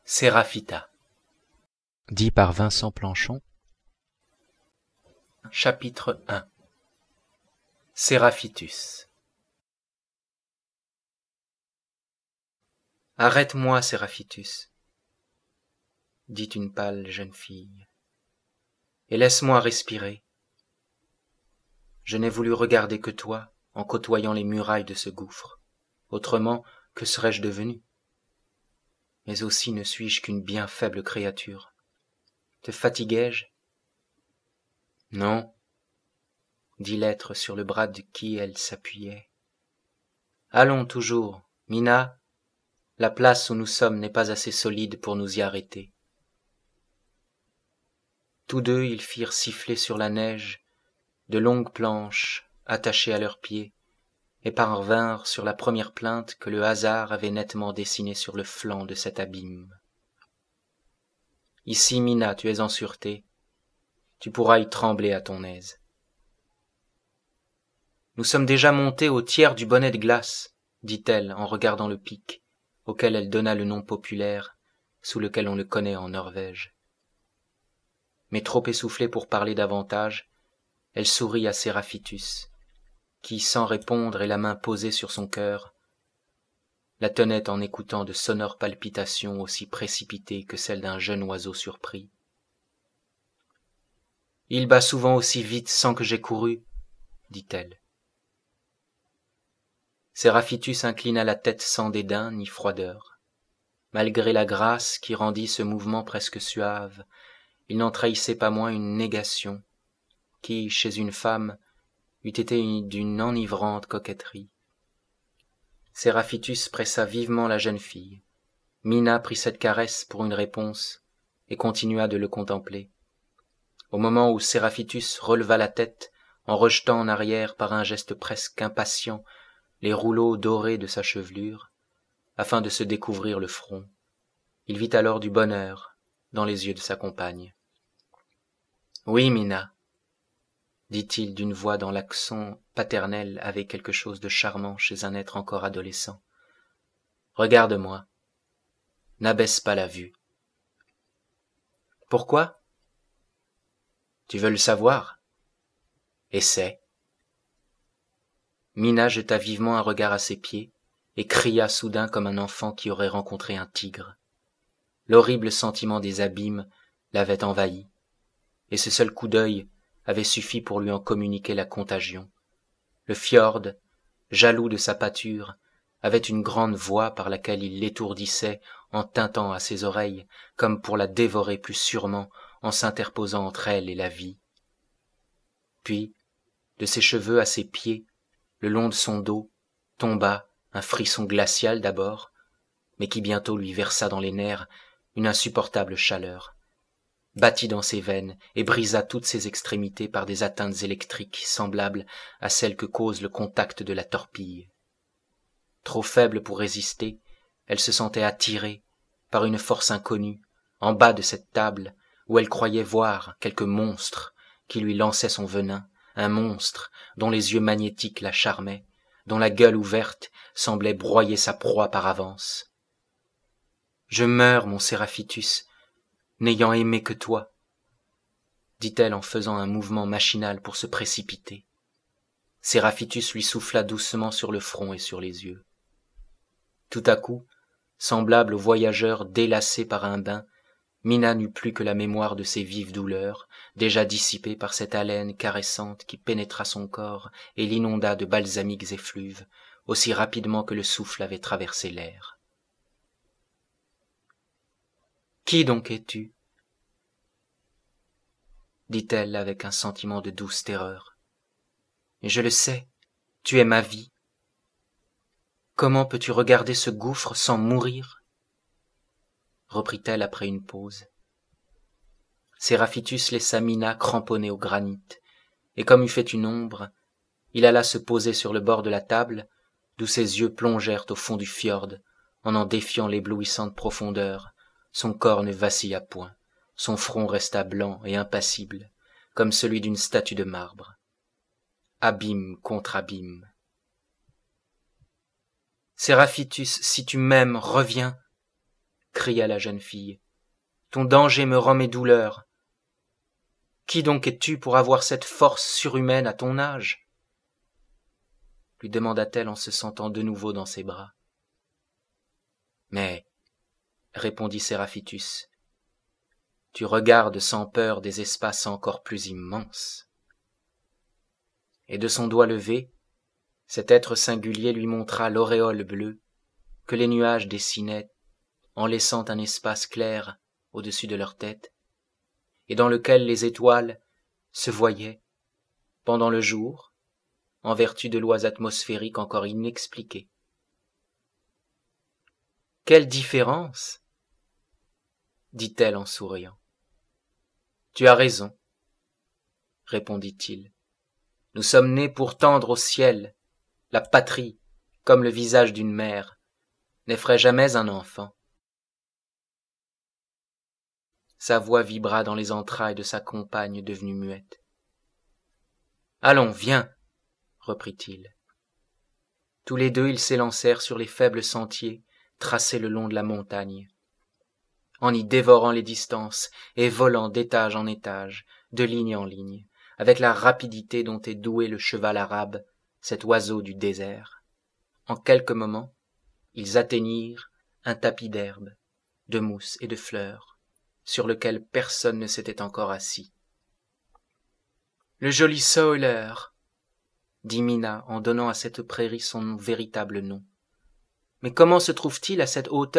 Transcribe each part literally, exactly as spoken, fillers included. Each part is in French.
Séraphita. Dit par Vincent Planchon. Chapitre un. Séraphitus. Arrête-moi, Séraphitus, dit une pâle jeune fille, et laisse-moi respirer. Je n'ai voulu regarder que toi en côtoyant les murailles de ce gouffre. Autrement, que serais-je devenu? Mais aussi ne suis-je qu'une bien faible créature. Te fatiguai-je? Non, dit l'être sur le bras de qui elle s'appuyait. Allons toujours, Mina, la place où nous sommes n'est pas assez solide pour nous y arrêter. Tous deux ils firent siffler sur la neige de longues planches attachées à leurs pieds, et parvinrent sur la première plainte que le hasard avait nettement dessinée sur le flanc de cet abîme. Ici, Mina, tu es en sûreté, tu pourras y trembler à ton aise. Nous sommes déjà montés au tiers du bonnet de glace, dit-elle en regardant le pic, auquel elle donna le nom populaire, sous lequel on le connaît en Norvège. Mais trop essoufflée pour parler davantage, elle sourit à Séraphitus, qui, sans répondre et la main posée sur son cœur, la tenait en écoutant de sonores palpitations aussi précipitées que celles d'un jeune oiseau surpris. « Il bat souvent aussi vite sans que j'aie couru, » dit-elle. Séraphitus inclina la tête sans dédain ni froideur. Malgré la grâce qui rendit ce mouvement presque suave, il n'en trahissait pas moins une négation, qui, chez une femme, eût été d'une enivrante coquetterie. Séraphitus pressa vivement la jeune fille. Mina prit cette caresse pour une réponse et continua de le contempler. Au moment où Séraphitus releva la tête en rejetant en arrière par un geste presque impatient les rouleaux dorés de sa chevelure, afin de se découvrir le front, il vit alors du bonheur dans les yeux de sa compagne. « Oui, Mina, » dit-il d'une voix dont l'accent paternel avait quelque chose de charmant chez un être encore adolescent. « Regarde-moi, n'abaisse pas la vue. »« Pourquoi ? » ?»« Tu veux le savoir ? Essaie. » Mina jeta vivement un regard à ses pieds et cria soudain comme un enfant qui aurait rencontré un tigre. L'horrible sentiment des abîmes l'avait envahi, et ce seul coup d'œil avait suffi pour lui en communiquer la contagion. Le fjord, jaloux de sa pâture, avait une grande voix par laquelle il l'étourdissait en tintant à ses oreilles, comme pour la dévorer plus sûrement en s'interposant entre elle et la vie. Puis, de ses cheveux à ses pieds, le long de son dos, tomba un frisson glacial d'abord, mais qui bientôt lui versa dans les nerfs une insupportable chaleur, battit dans ses veines et brisa toutes ses extrémités par des atteintes électriques semblables à celles que cause le contact de la torpille. Trop faible pour résister, elle se sentait attirée par une force inconnue, en bas de cette table où elle croyait voir quelque monstre qui lui lançait son venin, un monstre dont les yeux magnétiques la charmaient, dont la gueule ouverte semblait broyer sa proie par avance. « Je meurs, mon Séraphitus, n'ayant aimé que toi, » dit-elle en faisant un mouvement machinal pour se précipiter. Séraphitus lui souffla doucement sur le front et sur les yeux. Tout à coup, semblable au voyageur délassé par un bain, Mina n'eut plus que la mémoire de ses vives douleurs, déjà dissipées par cette haleine caressante qui pénétra son corps et l'inonda de balsamiques effluves, aussi rapidement que le souffle avait traversé l'air. « Qui donc es-tu » dit-elle avec un sentiment de douce terreur. « Et je le sais, tu es ma vie. Comment peux-tu regarder ce gouffre sans mourir » reprit-elle après une pause. Séraphitus laissa Mina cramponnée au granit, et comme eût fait une ombre, il alla se poser sur le bord de la table, d'où ses yeux plongèrent au fond du fjord, en en défiant l'éblouissante profondeur. Son corps ne vacilla point, son front resta blanc et impassible, comme celui d'une statue de marbre. Abîme contre abîme. « Séraphitus, si tu m'aimes, reviens » cria la jeune fille. Ton danger me rend mes douleurs. Qui donc es-tu pour avoir cette force surhumaine à ton âge? Lui demanda-t-elle en se sentant de nouveau dans ses bras. Mais, répondit Séraphitus, tu regardes sans peur des espaces encore plus immenses. Et de son doigt levé, cet être singulier lui montra l'auréole bleue que les nuages dessinaient en laissant un espace clair au-dessus de leur tête, et dans lequel les étoiles se voyaient pendant le jour, en vertu de lois atmosphériques encore inexpliquées. « Quelle différence !» dit-elle en souriant. « Tu as raison, » répondit-il. « Nous sommes nés pour tendre au ciel. La patrie, comme le visage d'une mère, n'effraie jamais un enfant. » Sa voix vibra dans les entrailles de sa compagne devenue muette. « Allons, viens, » reprit-il. Tous les deux ils s'élancèrent sur les faibles sentiers tracés le long de la montagne, en y dévorant les distances et volant d'étage en étage, de ligne en ligne, avec la rapidité dont est doué le cheval arabe, cet oiseau du désert. En quelques moments, ils atteignirent un tapis d'herbe, de mousse et de fleurs, sur lequel personne ne s'était encore assis. « Le joli Soler !» dit Mina en donnant à cette prairie son véritable nom. « Mais comment se trouve-t-il à cette hauteur ?»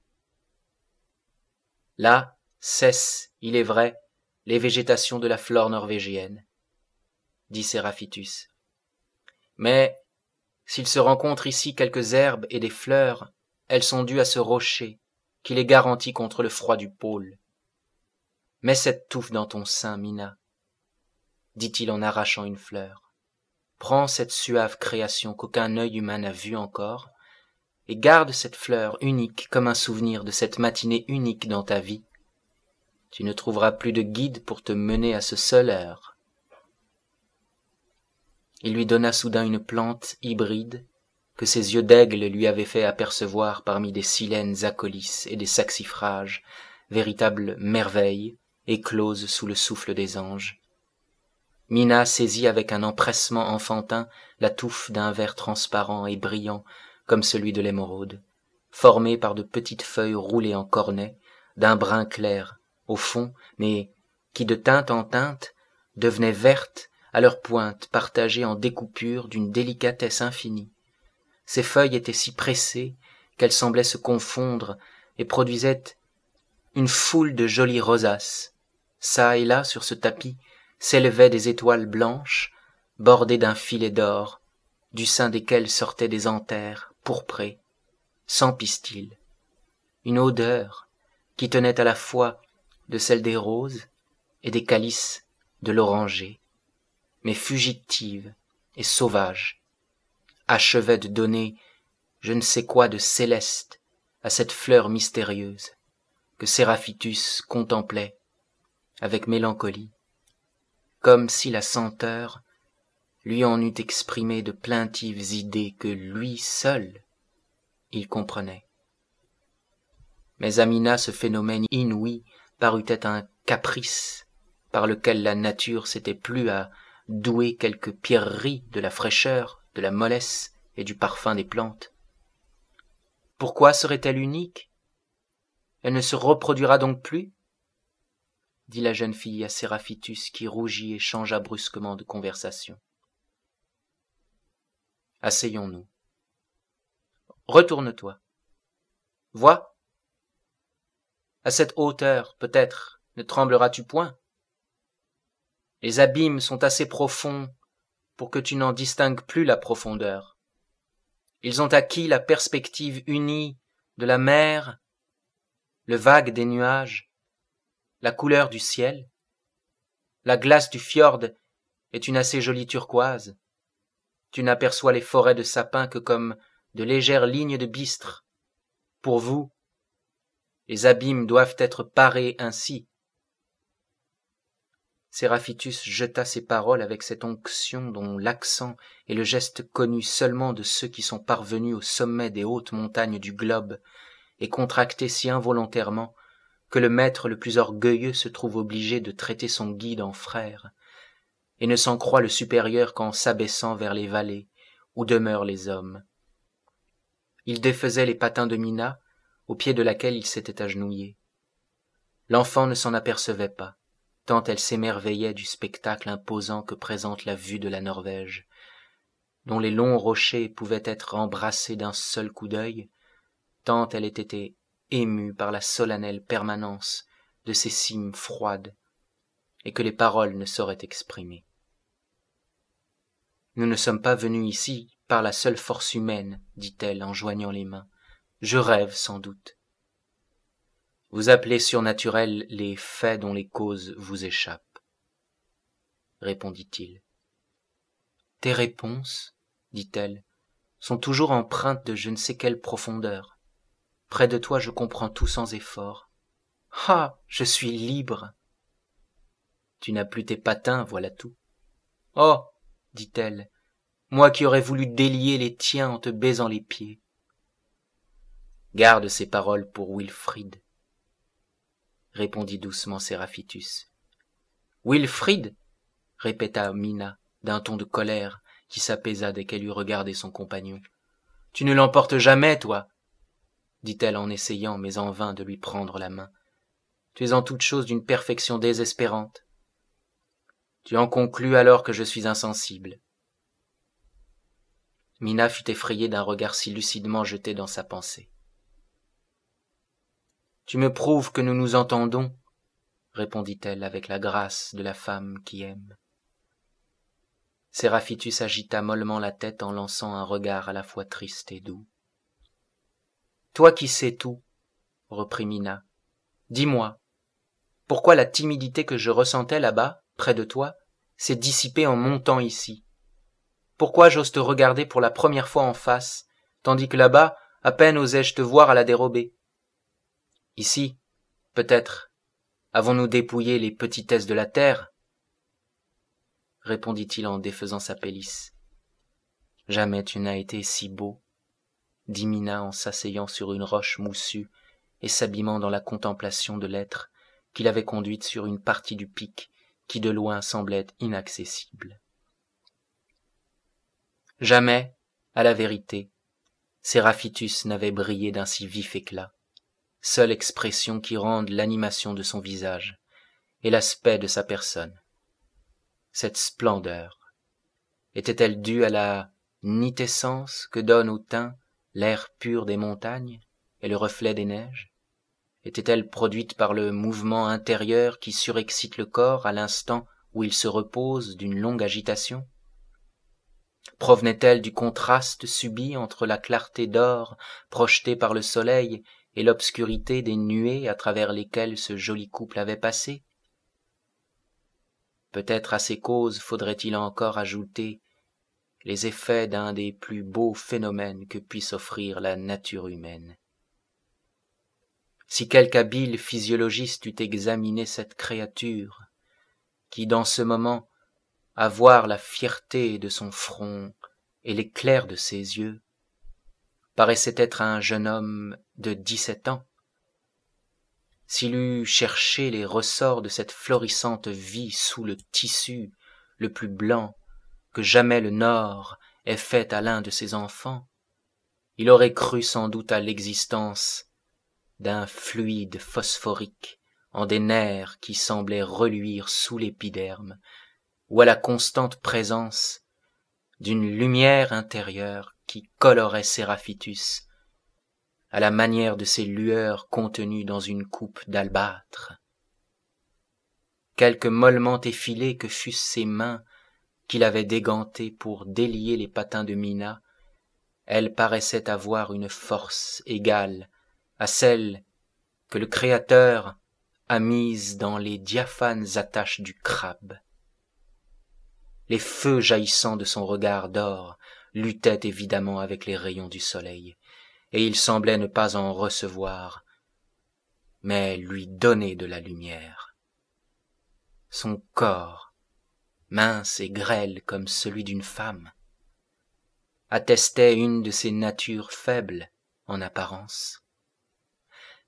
Là cessent, il est vrai, les végétations de la flore norvégienne, dit Séraphitus. Mais s'il se rencontre ici quelques herbes et des fleurs, elles sont dues à ce rocher qui les garantit contre le froid du pôle. Mets cette touffe dans ton sein, Mina, dit-il en arrachant une fleur. Prends cette suave création qu'aucun œil humain n'a vue encore, et garde cette fleur unique comme un souvenir de cette matinée unique dans ta vie. Tu ne trouveras plus de guide pour te mener à ce seul heure. Il lui donna soudain une plante hybride que ses yeux d'aigle lui avaient fait apercevoir parmi des silènes acolyces et des saxifrages, véritables merveilles écloses sous le souffle des anges. Mina saisit avec un empressement enfantin la touffe d'un vert transparent et brillant comme celui de l'émeraude, formé par de petites feuilles roulées en cornets, d'un brun clair au fond, mais qui de teinte en teinte devenaient vertes à leur pointe partagée en découpures d'une délicatesse infinie. Ces feuilles étaient si pressées qu'elles semblaient se confondre et produisaient une foule de jolies rosaces. Çà et là, sur ce tapis, s'élevaient des étoiles blanches, bordées d'un filet d'or, du sein desquelles sortaient des anthères pourprés, sans pistil. Une odeur qui tenait à la fois de celle des roses et des calices de l'oranger, mais fugitive et sauvage, achevait de donner je ne sais quoi de céleste à cette fleur mystérieuse que Séraphitus contemplait avec mélancolie, comme si la senteur lui en eût exprimé de plaintives idées que lui seul il comprenait. Mais à Mina ce phénomène inouï parut être un caprice par lequel la nature s'était plu à douer quelques pierreries de la fraîcheur, de la mollesse et du parfum des plantes. Pourquoi serait-elle unique? Elle ne se reproduira donc plus? dit la jeune fille à Séraphitus qui rougit et changea brusquement de conversation. Asseyons-nous. Retourne-toi. Vois. À cette hauteur, peut-être, ne trembleras-tu point? Les abîmes sont assez profonds pour que tu n'en distingues plus la profondeur. Ils ont acquis la perspective unie de la mer, le vague des nuages, la couleur du ciel. La glace du fjord est une assez jolie turquoise. Tu n'aperçois les forêts de sapins que comme de légères lignes de bistre. Pour vous, les abîmes doivent être parés ainsi. Séraphitus jeta ces paroles avec cette onction dont l'accent est le geste connu seulement de ceux qui sont parvenus au sommet des hautes montagnes du globe et contractée si involontairement que le maître le plus orgueilleux se trouve obligé de traiter son guide en frère, et ne s'en croit le supérieur qu'en s'abaissant vers les vallées où demeurent les hommes. Il défaisait les patins de Mina, au pied de laquelle il s'était agenouillé. L'enfant ne s'en apercevait pas, tant elle s'émerveillait du spectacle imposant que présente la vue de la Norvège, dont les longs rochers pouvaient être embrassés d'un seul coup d'œil, tant elle était émue par la solennelle permanence de ces cimes froides, et que les paroles ne sauraient exprimer. « Nous ne sommes pas venus ici par la seule force humaine, dit-elle en joignant les mains. Je rêve sans doute. Vous appelez surnaturels les faits dont les causes vous échappent, répondit-il. Tes réponses, dit-elle, sont toujours empreintes de je ne sais quelle profondeur. Près de toi, je comprends tout sans effort. Ah, je suis libre. Tu n'as plus tes patins, voilà tout. Oh, dit-elle, moi qui aurais voulu délier les tiens en te baisant les pieds. Garde ces paroles pour Wilfrid, répondit doucement Séraphitus. Wilfrid, répéta Mina d'un ton de colère qui s'apaisa dès qu'elle eut regardé son compagnon. Tu ne l'emportes jamais, toi, dit-elle en essayant, mais en vain, de lui prendre la main. Tu es en toute chose d'une perfection désespérante. Tu en conclus alors que je suis insensible. Mina fut effrayée d'un regard si lucidement jeté dans sa pensée. Tu me prouves que nous nous entendons, répondit-elle avec la grâce de la femme qui aime. Séraphitus agita mollement la tête en lançant un regard à la fois triste et doux. Toi qui sais tout, reprit Mina, dis-moi, pourquoi la timidité que je ressentais là-bas, près de toi, s'est dissipée en montant ici? Pourquoi j'ose te regarder pour la première fois en face, tandis que là-bas, à peine osais-je te voir à la dérobée? Ici, peut-être, avons-nous dépouillé les petitesses de la terre? Répondit-il en défaisant sa pelisse. Jamais tu n'as été si beau, dit Mina en s'asseyant sur une roche moussue et s'abîmant dans la contemplation de l'être qui l'avait conduite sur une partie du pic qui de loin semblait inaccessible. Jamais, à la vérité, Séraphitus n'avait brillé d'un si vif éclat, seule expression qui rende l'animation de son visage et l'aspect de sa personne. Cette splendeur, était-elle due à la nitescence que donne au teint l'air pur des montagnes et le reflet des neiges? Était-elle produite par le mouvement intérieur qui surexcite le corps à l'instant où il se repose d'une longue agitation? Provenait-elle du contraste subi entre la clarté d'or projetée par le soleil et l'obscurité des nuées à travers lesquelles ce joli couple avait passé? Peut-être à ces causes faudrait-il encore ajouter les effets d'un des plus beaux phénomènes que puisse offrir la nature humaine. Si quelque habile physiologiste eût examiné cette créature, qui dans ce moment, à voir la fierté de son front et l'éclair de ses yeux, paraissait être un jeune homme de dix-sept ans, s'il eût cherché les ressorts de cette florissante vie sous le tissu le plus blanc que jamais le Nord ait fait à l'un de ses enfants, il aurait cru sans doute à l'existence d'un fluide phosphorique en des nerfs qui semblaient reluire sous l'épiderme, ou à la constante présence d'une lumière intérieure qui colorait Séraphitus à la manière de ces lueurs contenues dans une coupe d'albâtre. Quelque mollement effilées que fussent ses mains qu'il avait dégantées pour délier les patins de Mina, elles paraissaient avoir une force égale à celle que le Créateur a mise dans les diaphanes attaches du crabe. Les feux jaillissants de son regard d'or luttaient évidemment avec les rayons du soleil, et il semblait ne pas en recevoir, mais lui donner de la lumière. Son corps, mince et grêle comme celui d'une femme, attestait une de ces natures faibles en apparence,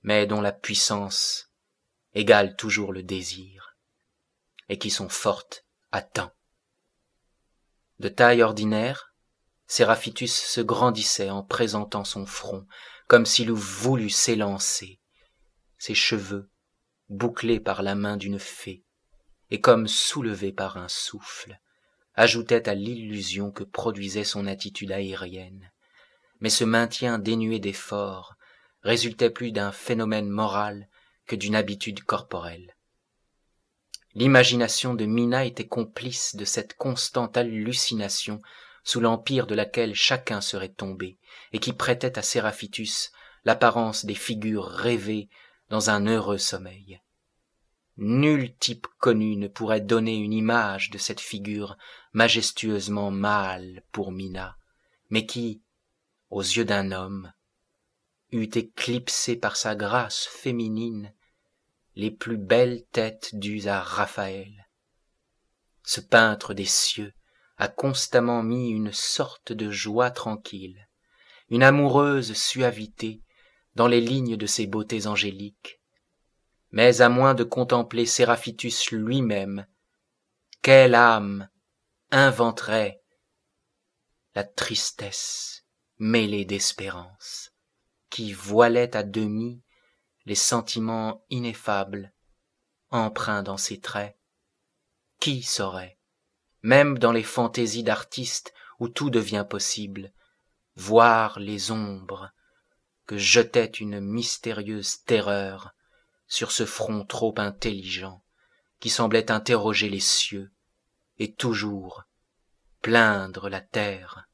mais dont la puissance égale toujours le désir, et qui sont fortes à temps. De taille ordinaire, Séraphitus se grandissait en présentant son front, comme s'il eût voulu s'élancer, ses cheveux, bouclés par la main d'une fée, et comme soulevés par un souffle, ajoutaient à l'illusion que produisait son attitude aérienne. Mais ce maintien dénué d'effort résultait plus d'un phénomène moral que d'une habitude corporelle. L'imagination de Mina était complice de cette constante hallucination sous l'empire de laquelle chacun serait tombé, et qui prêtait à Séraphitus l'apparence des figures rêvées dans un heureux sommeil. Nul type connu ne pourrait donner une image de cette figure majestueusement mâle pour Mina, mais qui, aux yeux d'un homme, eût éclipsé par sa grâce féminine les plus belles têtes dues à Raphaël. Ce peintre des cieux a constamment mis une sorte de joie tranquille, une amoureuse suavité dans les lignes de ses beautés angéliques. Mais à moins de contempler Séraphitus lui-même, quelle âme inventerait la tristesse mêlée d'espérance, qui voilait à demi les sentiments ineffables empreints dans ses traits? Qui saurait, même dans les fantaisies d'artistes où tout devient possible, voir les ombres que jetait une mystérieuse terreur sur ce front trop intelligent qui semblait interroger les cieux et toujours plaindre la terre.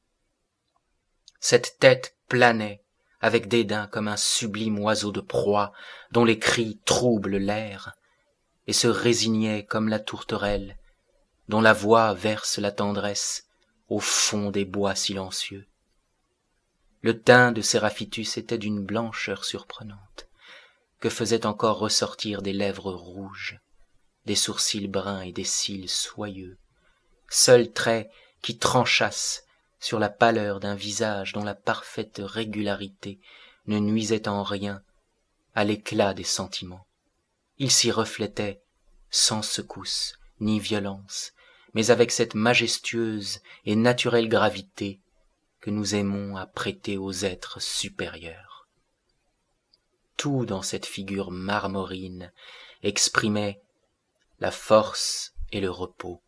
Cette tête planait avec dédain comme un sublime oiseau de proie dont les cris troublent l'air, et se résignait comme la tourterelle dont la voix verse la tendresse au fond des bois silencieux. Le teint de Séraphitus était d'une blancheur surprenante, que faisaient encore ressortir des lèvres rouges, des sourcils bruns et des cils soyeux, seuls traits qui tranchassent sur la pâleur d'un visage dont la parfaite régularité ne nuisait en rien à l'éclat des sentiments. Il s'y reflétait sans secousse ni violence, mais avec cette majestueuse et naturelle gravité que nous aimons à prêter aux êtres supérieurs. Tout dans cette figure marmorine exprimait la force et le repos.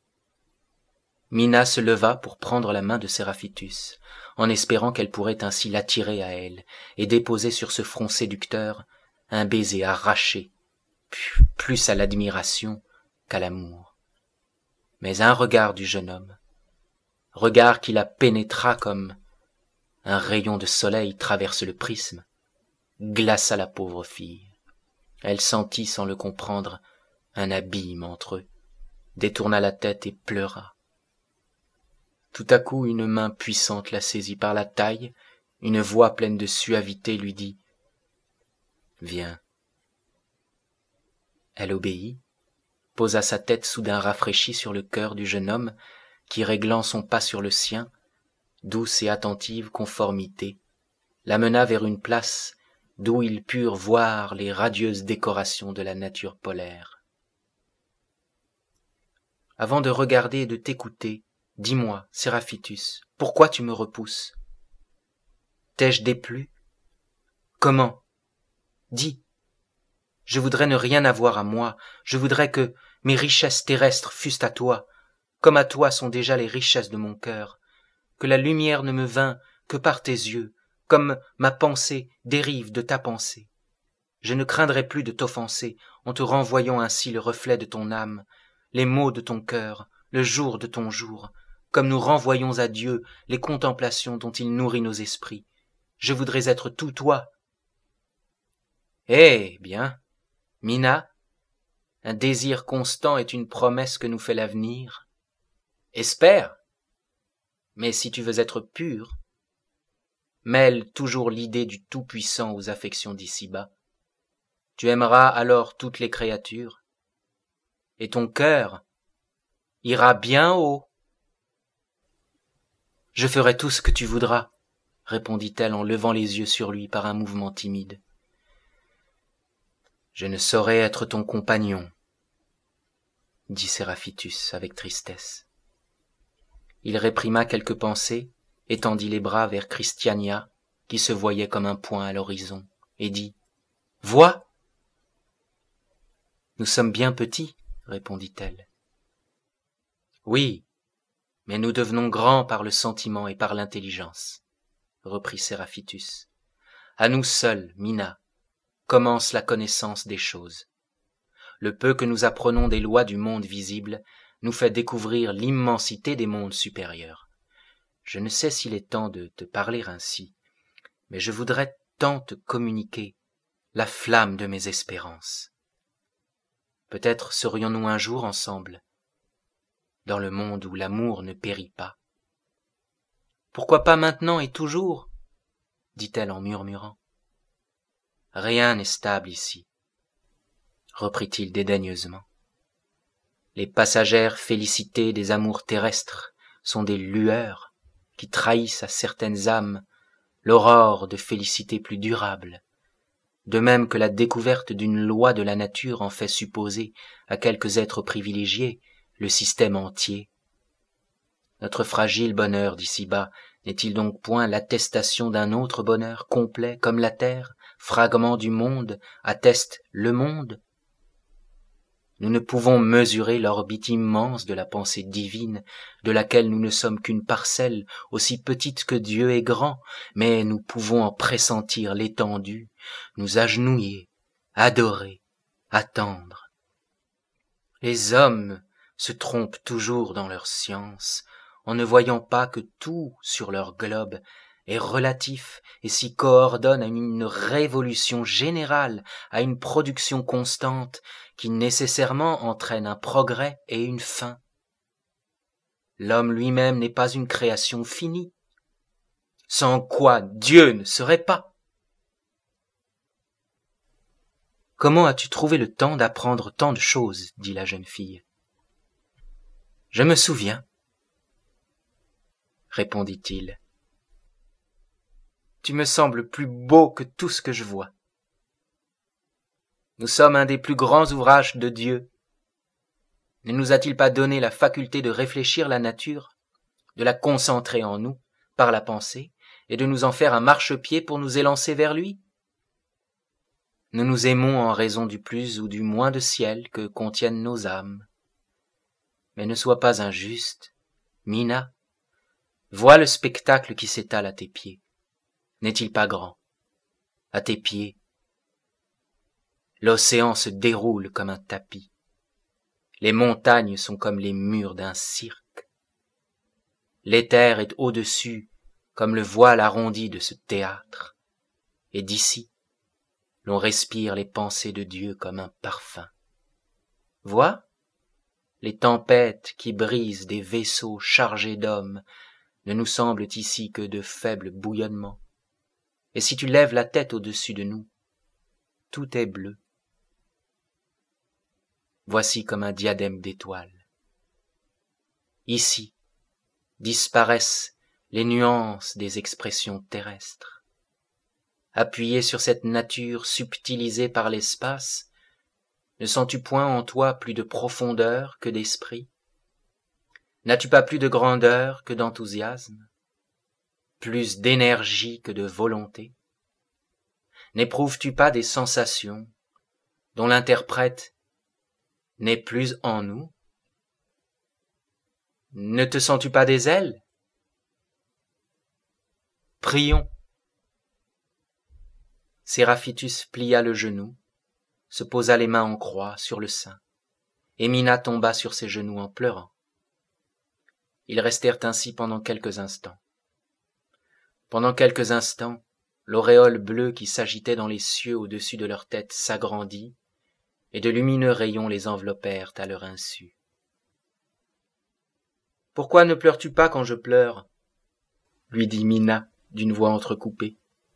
Mina se leva pour prendre la main de Séraphitus, en espérant qu'elle pourrait ainsi l'attirer à elle et déposer sur ce front séducteur un baiser arraché, plus à l'admiration qu'à l'amour. Mais un regard du jeune homme, regard qui la pénétra comme un rayon de soleil traverse le prisme, glaça la pauvre fille. Elle sentit, sans le comprendre, un abîme entre eux, détourna la tête et pleura. Tout à coup, une main puissante la saisit par la taille, une voix pleine de suavité lui dit « Viens ». Elle obéit, posa sa tête soudain rafraîchie sur le cœur du jeune homme, qui, réglant son pas sur le sien, douce et attentive conformité, l'amena vers une place d'où ils purent voir les radieuses décorations de la nature polaire. « Avant de regarder et de t'écouter, dis-moi, Séraphitus, pourquoi tu me repousses? T'ai-je déplu? Comment? Dis. Je voudrais ne rien avoir à moi, je voudrais que mes richesses terrestres fussent à toi, comme à toi sont déjà les richesses de mon cœur, que la lumière ne me vînt que par tes yeux, comme ma pensée dérive de ta pensée. Je ne craindrais plus de t'offenser en te renvoyant ainsi le reflet de ton âme, les mots de ton cœur, le jour de ton jour, comme nous renvoyons à Dieu les contemplations dont il nourrit nos esprits. Je voudrais être tout toi. Eh bien, Mina, un désir constant est une promesse que nous fait l'avenir. Espère. Mais si tu veux être pur, mêle toujours l'idée du Tout-Puissant aux affections d'ici-bas. Tu aimeras alors toutes les créatures, et ton cœur ira bien haut. Je ferai tout ce que tu voudras, répondit-elle en levant les yeux sur lui par un mouvement timide. Je ne saurais être ton compagnon, dit Séraphitus avec tristesse. Il réprima quelques pensées, étendit les bras vers Christiania, qui se voyait comme un point à l'horizon, et dit « Vois !»« Nous sommes bien petits, répondit-elle. « Oui, mais nous devenons grands par le sentiment et par l'intelligence, reprit Séraphitus. À nous seuls, Mina, commence la connaissance des choses. Le peu que nous apprenons des lois du monde visible nous fait découvrir l'immensité des mondes supérieurs. Je ne sais s'il est temps de te parler ainsi, mais je voudrais tant te communiquer la flamme de mes espérances. Peut-être serions-nous un jour ensemble, dans le monde où l'amour ne périt pas. Pourquoi pas maintenant et toujours, dit-elle en murmurant. Rien n'est stable ici, reprit-il dédaigneusement. Les passagères félicités des amours terrestres sont des lueurs qui trahissent à certaines âmes l'aurore de félicité plus durable, de même que la découverte d'une loi de la nature en fait supposer à quelques êtres privilégiés le système entier. Notre fragile bonheur d'ici-bas n'est-il donc point l'attestation d'un autre bonheur complet comme la terre, fragment du monde, atteste le monde? Nous ne pouvons mesurer l'orbite immense de la pensée divine, de laquelle nous ne sommes qu'une parcelle, aussi petite que Dieu est grand, mais nous pouvons en pressentir l'étendue, nous agenouiller, adorer, attendre. Les hommes se trompent toujours dans leur science, en ne voyant pas que tout sur leur globe est relatif et s'y coordonne à une révolution générale, à une production constante qui nécessairement entraîne un progrès et une fin. L'homme lui-même n'est pas une création finie, sans quoi Dieu ne serait pas. « Comment as-tu trouvé le temps d'apprendre tant de choses ?» dit la jeune fille. « Je me souviens, » répondit-il. « Tu me sembles plus beau que tout ce que je vois. Nous sommes un des plus grands ouvrages de Dieu. Ne nous a-t-il pas donné la faculté de réfléchir la nature, de la concentrer en nous par la pensée et de nous en faire un marchepied pour nous élancer vers lui? Nous nous aimons en raison du plus ou du moins de ciel que contiennent nos âmes. Mais ne sois pas injuste, Mina. Vois le spectacle qui s'étale à tes pieds. N'est-il pas grand? À tes pieds, l'océan se déroule comme un tapis. Les montagnes sont comme les murs d'un cirque. L'éther est au-dessus comme le voile arrondi de ce théâtre. Et d'ici, l'on respire les pensées de Dieu comme un parfum. Vois, les tempêtes qui brisent des vaisseaux chargés d'hommes ne nous semblent ici que de faibles bouillonnements. Et si tu lèves la tête au-dessus de nous, tout est bleu. Voici comme un diadème d'étoiles. Ici disparaissent les nuances des expressions terrestres. Appuyé sur cette nature subtilisée par l'espace, ne sens-tu point en toi plus de profondeur que d'esprit? N'as-tu pas plus de grandeur que d'enthousiasme? Plus d'énergie que de volonté? N'éprouves-tu pas des sensations dont l'interprète n'est plus en nous? Ne te sens-tu pas des ailes? Prions. Séraphitus plia le genou, se posa les mains en croix sur le sein, et Mina tomba sur ses genoux en pleurant. Ils restèrent ainsi pendant quelques instants. Pendant quelques instants, l'auréole bleue qui s'agitait dans les cieux au-dessus de leur tête s'agrandit, et de lumineux rayons les enveloppèrent à leur insu. « Pourquoi ne pleures-tu pas quand je pleure ?» lui dit Mina d'une voix entrecoupée.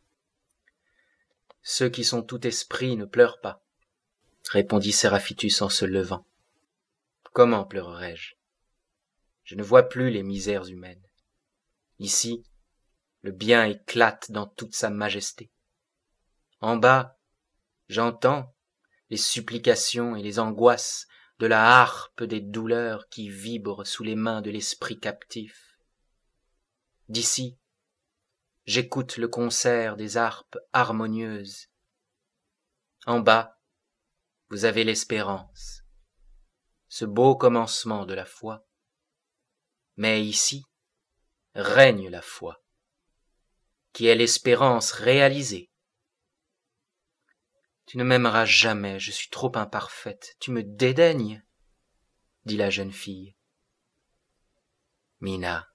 « Ceux qui sont tout esprit ne pleurent pas, » répondit Séraphitus en se levant. « Comment pleurerais-je? Je ne vois plus les misères humaines. Ici, le bien éclate dans toute sa majesté. En bas, j'entends, les supplications et les angoisses de la harpe des douleurs qui vibre sous les mains de l'esprit captif. D'ici, j'écoute le concert des harpes harmonieuses. En bas, vous avez l'espérance, ce beau commencement de la foi. Mais ici, règne la foi, qui est l'espérance réalisée. Tu ne m'aimeras jamais, je suis trop imparfaite, tu me dédaignes, dit la jeune fille. Mina,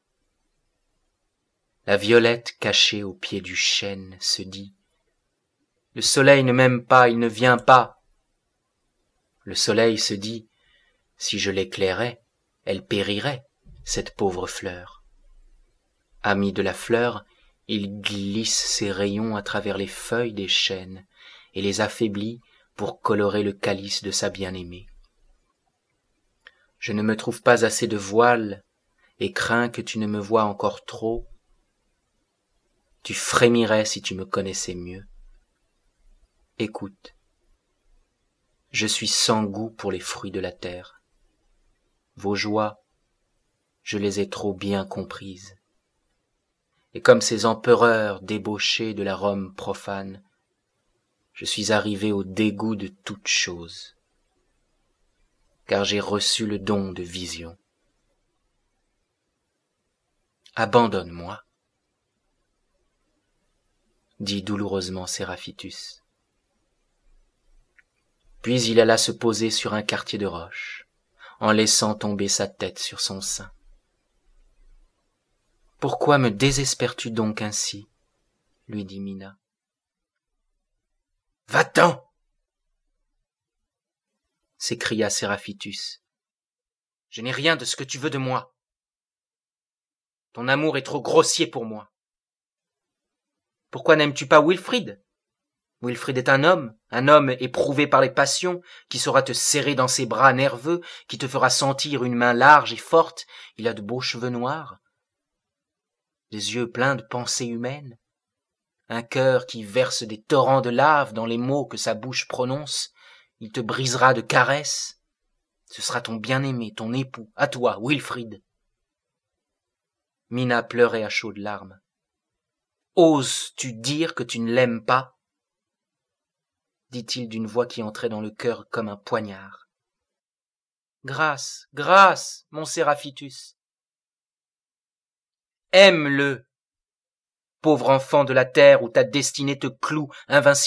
la violette cachée au pied du chêne se dit, le soleil ne m'aime pas, il ne vient pas. Le soleil se dit, si je l'éclairais, elle périrait, cette pauvre fleur. Ami de la fleur, il glisse ses rayons à travers les feuilles des chênes et les affaiblit pour colorer le calice de sa bien-aimée. Je ne me trouve pas assez de voile et crains que tu ne me voies encore trop. Tu frémirais si tu me connaissais mieux. Écoute, je suis sans goût pour les fruits de la terre. Vos joies, je les ai trop bien comprises. Et comme ces empereurs débauchés de la Rome profane, je suis arrivé au dégoût de toute chose, car j'ai reçu le don de vision. Abandonne-moi, dit douloureusement Séraphitus. Puis il alla se poser sur un quartier de roche, en laissant tomber sa tête sur son sein. « Pourquoi me désespères-tu donc ainsi ?» lui dit Mina. « Va-t'en !» s'écria Séraphitus. « Je n'ai rien de ce que tu veux de moi. Ton amour est trop grossier pour moi. Pourquoi n'aimes-tu pas Wilfrid ? Wilfrid est un homme, un homme éprouvé par les passions, qui saura te serrer dans ses bras nerveux, qui te fera sentir une main large et forte. Il a de beaux cheveux noirs, des yeux pleins de pensées humaines, un cœur qui verse des torrents de lave dans les mots que sa bouche prononce. Il te brisera de caresses. Ce sera ton bien-aimé, ton époux, à toi, Wilfrid. » Mina pleurait à chaudes larmes. « Oses-tu dire que tu ne l'aimes pas ?» dit-il d'une voix qui entrait dans le cœur comme un poignard. « Grâce, grâce, mon Séraphitus. Aime-le, pauvre enfant de la terre où ta destinée te cloue invinciblement, »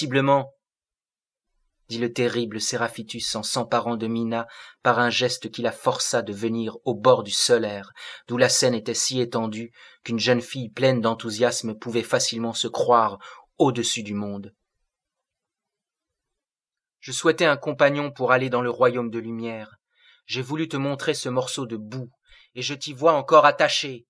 dit le terrible Séraphitus en s'emparant de Mina par un geste qui la força de venir au bord du Solaire, d'où la scène était si étendue qu'une jeune fille pleine d'enthousiasme pouvait facilement se croire au-dessus du monde. Je souhaitais un compagnon pour aller dans le royaume de lumière. J'ai voulu te montrer ce morceau de boue, et je t'y vois encore attaché.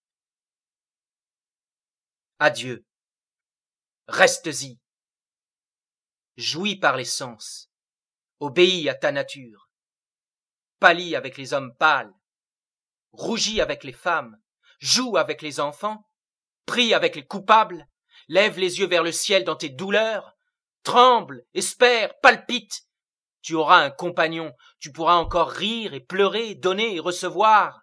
Adieu. Reste-y. Jouis par les sens. Obéis à ta nature. Pâlis avec les hommes pâles. Rougis avec les femmes. Joue avec les enfants. Prie avec les coupables. Lève les yeux vers le ciel dans tes douleurs. Tremble, espère, palpite. Tu auras un compagnon. Tu pourras encore rire et pleurer, donner et recevoir.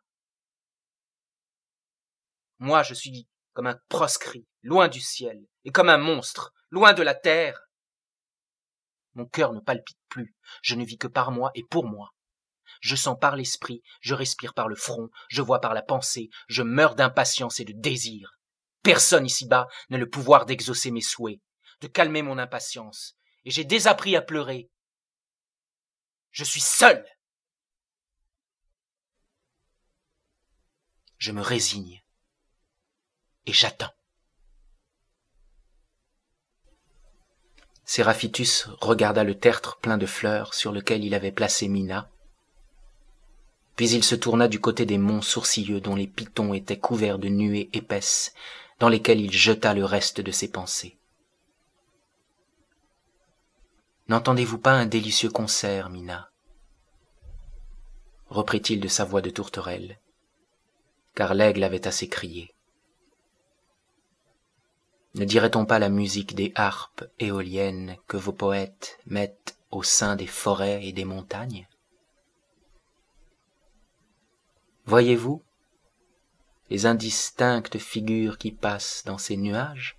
Moi, je suis comme un proscrit, loin du ciel, et comme un monstre, loin de la terre. Mon cœur ne palpite plus, je ne vis que par moi et pour moi. Je sens par l'esprit, je respire par le front, je vois par la pensée, je meurs d'impatience et de désir. Personne ici-bas n'a le pouvoir d'exaucer mes souhaits, de calmer mon impatience, et j'ai désappris à pleurer. Je suis seul. Je me résigne. Et j'attends. Séraphitus regarda le tertre plein de fleurs sur lequel il avait placé Mina, puis il se tourna du côté des monts sourcilleux dont les pitons étaient couverts de nuées épaisses, dans lesquelles il jeta le reste de ses pensées. « N'entendez-vous pas un délicieux concert, Mina ?» reprit-il de sa voix de tourterelle, car l'aigle avait assez crié. Ne dirait-on pas la musique des harpes éoliennes que vos poètes mettent au sein des forêts et des montagnes? Voyez-vous les indistinctes figures qui passent dans ces nuages?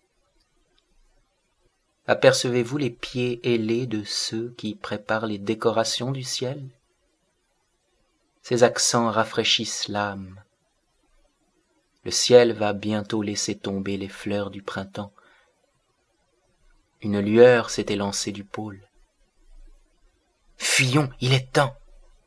Apercevez-vous les pieds ailés de ceux qui préparent les décorations du ciel? Ces accents rafraîchissent l'âme. Le ciel va bientôt laisser tomber les fleurs du printemps. Une lueur s'est élancée du pôle. Fuyons, il est temps!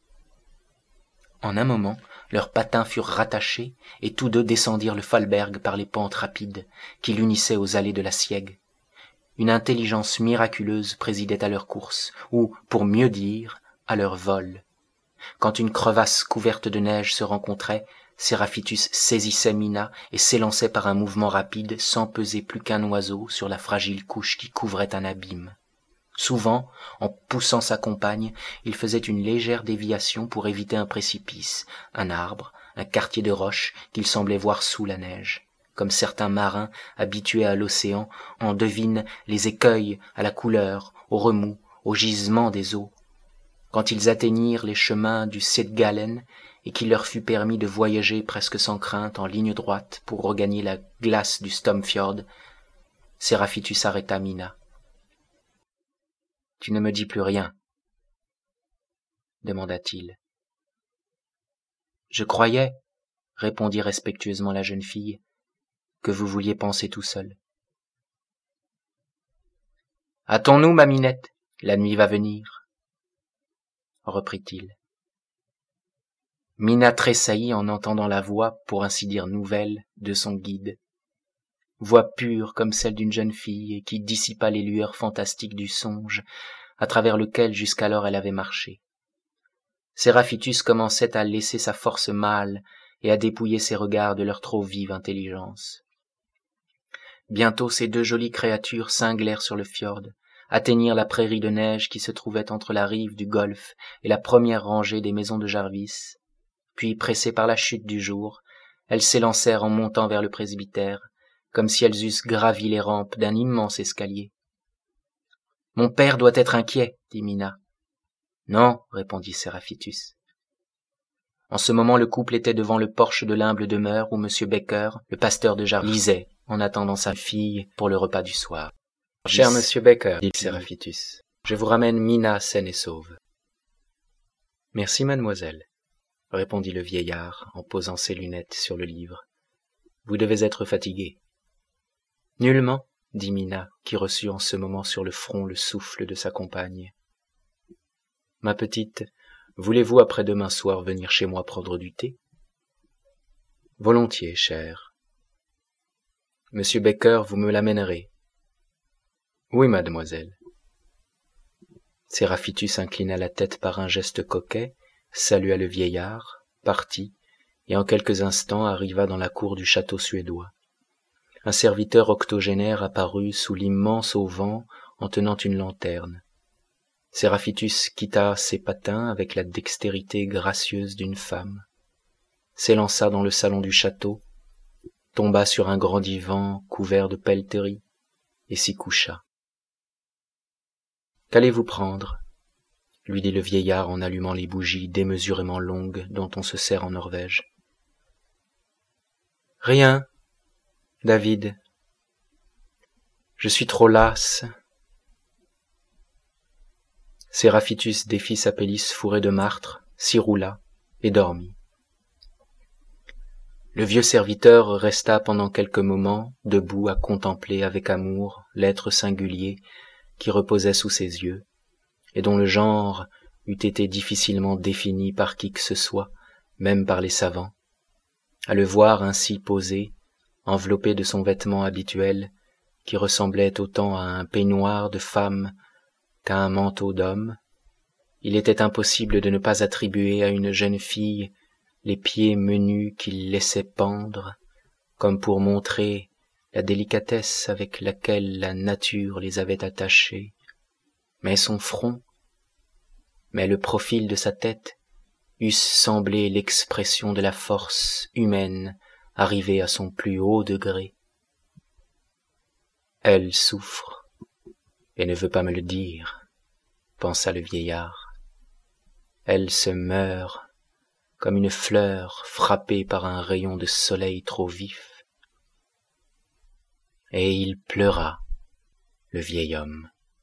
En un moment, leurs patins furent rattachés et tous deux descendirent le Falberg par les pentes rapides qui l'unissaient aux allées de la Sieg. Une intelligence miraculeuse présidait à leur course, ou, pour mieux dire, à leur vol. Quand une crevasse couverte de neige se rencontrait, Séraphitus saisissait Mina et s'élançait par un mouvement rapide sans peser plus qu'un oiseau sur la fragile couche qui couvrait un abîme. Souvent, en poussant sa compagne, il faisait une légère déviation pour éviter un précipice, un arbre, un quartier de roche qu'il semblait voir sous la neige. Comme certains marins habitués à l'océan en devinent les écueils à la couleur, au remous, au gisement des eaux. Quand ils atteignirent les chemins du Sedgalen et qu'il leur fut permis de voyager presque sans crainte en ligne droite pour regagner la glace du Stomfjord, Séraphitus arrêta Mina. « Tu ne me dis plus rien ?» demanda-t-il. « Je croyais, » répondit respectueusement la jeune fille, « que vous vouliez penser tout seul. »« Hâtons-nous, ma Minette, la nuit va venir, » reprit-il. Mina tressaillit en entendant la voix, pour ainsi dire nouvelle, de son guide. Voix pure comme celle d'une jeune fille et qui dissipa les lueurs fantastiques du songe à travers lequel jusqu'alors elle avait marché. Séraphitus commençait à laisser sa force mâle et à dépouiller ses regards de leur trop vive intelligence. Bientôt ces deux jolies créatures cinglèrent sur le fjord, atteignirent la prairie de neige qui se trouvait entre la rive du golfe et la première rangée des maisons de Jarvis. Puis, pressées par la chute du jour, elles s'élancèrent en montant vers le presbytère, comme si elles eussent gravi les rampes d'un immense escalier. « Mon père doit être inquiet, » dit Mina. « Non, » répondit Séraphitus. En ce moment, le couple était devant le porche de l'humble demeure où M. Baker, le pasteur de Jarvis, lisait, en attendant sa fille pour le repas du soir. « Cher Monsieur Baker, » dit Séraphitus, « je vous ramène Mina saine et sauve. »« Merci, mademoiselle, » répondit le vieillard en posant ses lunettes sur le livre. « Vous devez être fatigué. »« Nullement, » dit Mina, qui reçut en ce moment sur le front le souffle de sa compagne. « Ma petite, voulez-vous après-demain soir venir chez moi prendre du thé ? » ?»« Volontiers, chère. »« Monsieur Baker, vous me l'amènerez. »« Oui, mademoiselle. » Séraphitus inclina la tête par un geste coquet, salua le vieillard, partit, et en quelques instants arriva dans la cour du château suédois. Un serviteur octogénaire apparut sous l'immense auvent en tenant une lanterne. Séraphitus quitta ses patins avec la dextérité gracieuse d'une femme, s'élança dans le salon du château, tomba sur un grand divan couvert de pelleteries et s'y coucha. « Qu'allez-vous prendre ?» lui dit le vieillard en allumant les bougies démesurément longues dont on se sert en Norvège. « Rien, David. Je suis trop lasse. » Séraphitus défit sa pelisse fourrée de martre, s'y roula et dormit. Le vieux serviteur resta pendant quelques moments debout à contempler avec amour l'être singulier qui reposait sous ses yeux, et dont le genre eût été difficilement défini par qui que ce soit, même par les savants. À le voir ainsi posé, enveloppé de son vêtement habituel, qui ressemblait autant à un peignoir de femme qu'à un manteau d'homme, il était impossible de ne pas attribuer à une jeune fille les pieds menus qu'il laissait pendre, comme pour montrer la délicatesse avec laquelle la nature les avait attachés, mais son front, mais le profil de sa tête eussent semblé l'expression de la force humaine arrivée à son plus haut degré. Elle souffre et ne veut pas me le dire, pensa le vieillard. Elle se meurt comme une fleur frappée par un rayon de soleil trop vif. Et il pleura, le vieil homme.